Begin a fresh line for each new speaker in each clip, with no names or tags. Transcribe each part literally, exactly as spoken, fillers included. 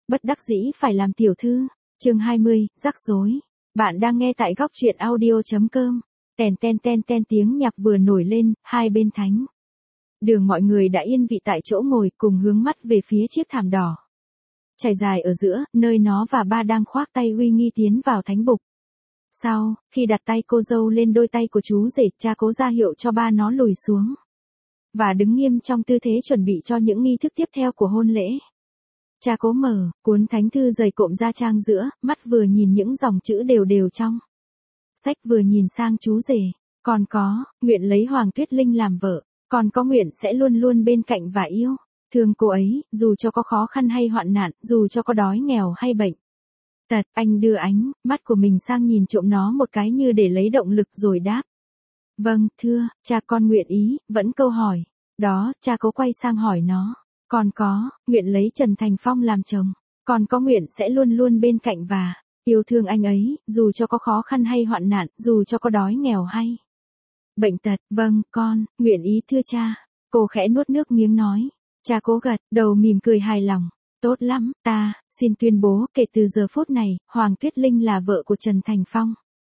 bất đắc dĩ phải làm tiểu thư. Chương hai mươi, rắc rối. Bạn đang nghe tại góc truyện audio chấm com. Tèn ten ten ten tiếng nhạc vừa nổi lên, hai bên thánh đường mọi người đã yên vị tại chỗ ngồi, cùng hướng mắt về phía chiếc thảm đỏ trải dài ở giữa, nơi nó và ba đang khoác tay uy nghi tiến vào thánh bục. Sau khi đặt tay cô dâu lên đôi tay của chú rể, cha cố ra hiệu cho ba nó lùi xuống và đứng nghiêm trong tư thế chuẩn bị cho những nghi thức tiếp theo của hôn lễ. Cha cố mở cuốn thánh thư dày cộm ra trang giữa, mắt vừa nhìn những dòng chữ đều đều trong sách, vừa nhìn sang chú rể. Còn có, nguyện lấy Hoàng Tuyết Linh làm vợ, còn có nguyện sẽ luôn luôn bên cạnh và yêu thương cô ấy, dù cho có khó khăn hay hoạn nạn, dù cho có đói nghèo hay bệnh tật. Anh đưa ánh mắt của mình sang nhìn trộm nó một cái như để lấy động lực rồi đáp. Vâng, thưa, cha con nguyện ý. Vẫn câu hỏi đó, cha cố quay sang hỏi nó. Còn có, nguyện lấy Trần Thành Phong làm chồng, còn có nguyện sẽ luôn luôn bên cạnh và yêu thương anh ấy, dù cho có khó khăn hay hoạn nạn, dù cho có đói nghèo hay bệnh tật. Vâng, con, nguyện ý thưa cha. Cô khẽ nuốt nước miếng nói. Cha cố gật đầu mỉm cười hài lòng. Tốt lắm, ta xin tuyên bố, kể từ giờ phút này, Hoàng Tuyết Linh là vợ của Trần Thành Phong.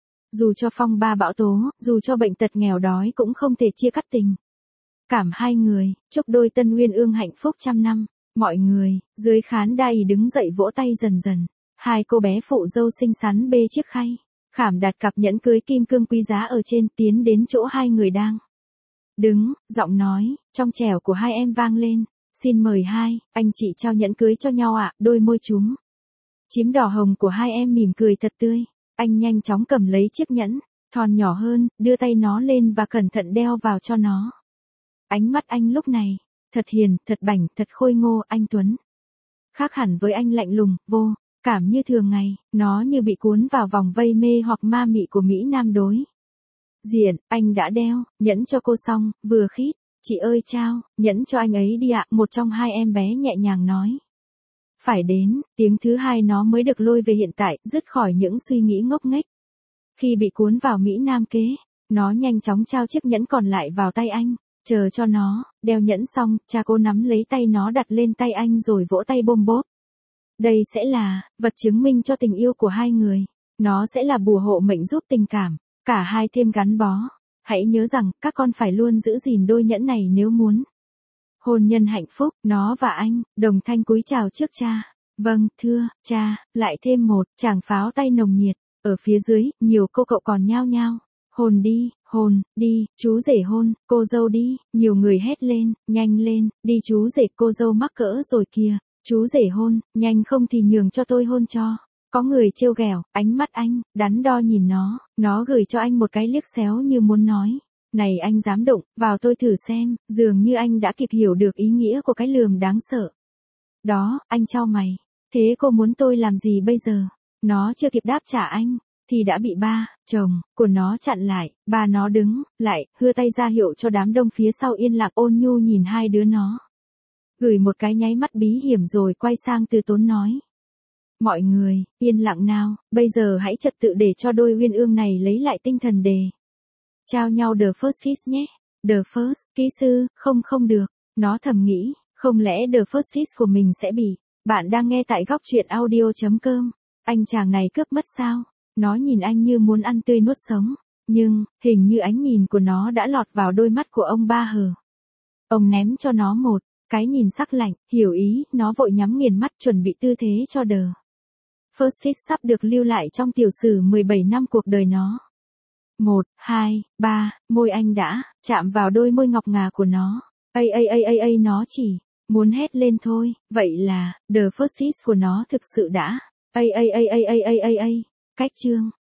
Dù cho phong ba bão tố, dù cho bệnh tật nghèo đói cũng không thể chia cắt tình cảm hai người. Chúc đôi tân uyên ương hạnh phúc trăm năm. Mọi người dưới khán đài đứng dậy vỗ tay dần dần. Hai cô bé phụ dâu xinh xắn bê chiếc khay khảm đặt cặp nhẫn cưới kim cương quý giá ở trên, tiến đến chỗ hai người đang đứng, giọng nói trong trẻo của hai em vang lên. Xin mời hai anh chị trao nhẫn cưới cho nhau ạ. Đôi môi chúm chím đỏ hồng của hai em mỉm cười thật tươi. Anh nhanh chóng cầm lấy chiếc nhẫn thon nhỏ hơn, đưa tay nó lên và cẩn thận đeo vào cho nó. Ánh mắt anh lúc này thật hiền, thật bảnh, thật khôi ngô, anh tuấn. Khác hẳn với anh lạnh lùng, vô cảm như thường ngày. Nó như bị cuốn vào vòng vây mê hoặc ma mị của Mỹ Nam đối diện. Anh đã đeo nhẫn cho cô xong, vừa khít. Chị ơi trao nhẫn cho anh ấy đi ạ. Một trong hai em bé nhẹ nhàng nói. Phải đến tiếng thứ hai nó mới được lôi về hiện tại, dứt khỏi những suy nghĩ ngốc nghếch khi bị cuốn vào Mỹ Nam kế. Nó nhanh chóng trao chiếc nhẫn còn lại vào tay anh. Chờ cho nó đeo nhẫn xong, cha cô nắm lấy tay nó đặt lên tay anh rồi vỗ tay bôm bốp. Đây sẽ là vật chứng minh cho tình yêu của hai người. Nó sẽ là bùa hộ mệnh giúp tình cảm cả hai thêm gắn bó. Hãy nhớ rằng, các con phải luôn giữ gìn đôi nhẫn này nếu muốn hôn nhân hạnh phúc. Nó và anh đồng thanh cúi chào trước cha. Vâng, thưa, cha. Lại thêm một tràng pháo tay nồng nhiệt. Ở phía dưới, nhiều cô cậu còn nhao nhao. Hôn đi, hôn, đi, chú rể hôn, cô dâu đi. Nhiều người hét lên, nhanh lên, đi chú rể, cô dâu mắc cỡ rồi kìa. Chú rể hôn, nhanh không thì nhường cho tôi hôn cho. Có người trêu ghẹo, ánh mắt anh đắn đo nhìn nó. Nó gửi cho anh một cái liếc xéo như muốn nói. Này anh dám đụng vào tôi thử xem. Dường như anh đã kịp hiểu được ý nghĩa của cái lườm đáng sợ đó. Anh chau mày. Thế cô muốn tôi làm gì bây giờ? Nó chưa kịp đáp trả anh thì đã bị ba chồng của nó chặn lại. Ba nó đứng lại, hưa tay ra hiệu cho đám đông phía sau yên lặng, ôn nhu nhìn hai đứa nó, gửi một cái nháy mắt bí hiểm rồi quay sang từ tốn nói. Mọi người yên lặng nào, bây giờ hãy trật tự để cho đôi uyên ương này lấy lại tinh thần đề trao nhau the first kiss nhé. The first kiss ư? Không không được. Nó thầm nghĩ, không lẽ the first kiss của mình sẽ bị. Bạn đang nghe tại góc truyện audio chấm com. Anh chàng này cướp mất sao? Nó nhìn anh như muốn ăn tươi nuốt sống. Nhưng, hình như ánh nhìn của nó đã lọt vào đôi mắt của ông ba hờ. Ông ném cho nó một cái nhìn sắc lạnh, hiểu ý. Nó vội nhắm nghiền mắt chuẩn bị tư thế cho the first kiss sắp được lưu lại trong tiểu sử mười bảy năm cuộc đời nó. Một, hai, ba, môi anh đã chạm vào đôi môi ngọc ngà của nó. Ây ây ây ây ây, nó chỉ muốn hét lên thôi. Vậy là the first kiss của nó thực sự đã. Ây ây ây ây ây ây ây ây. Cách chương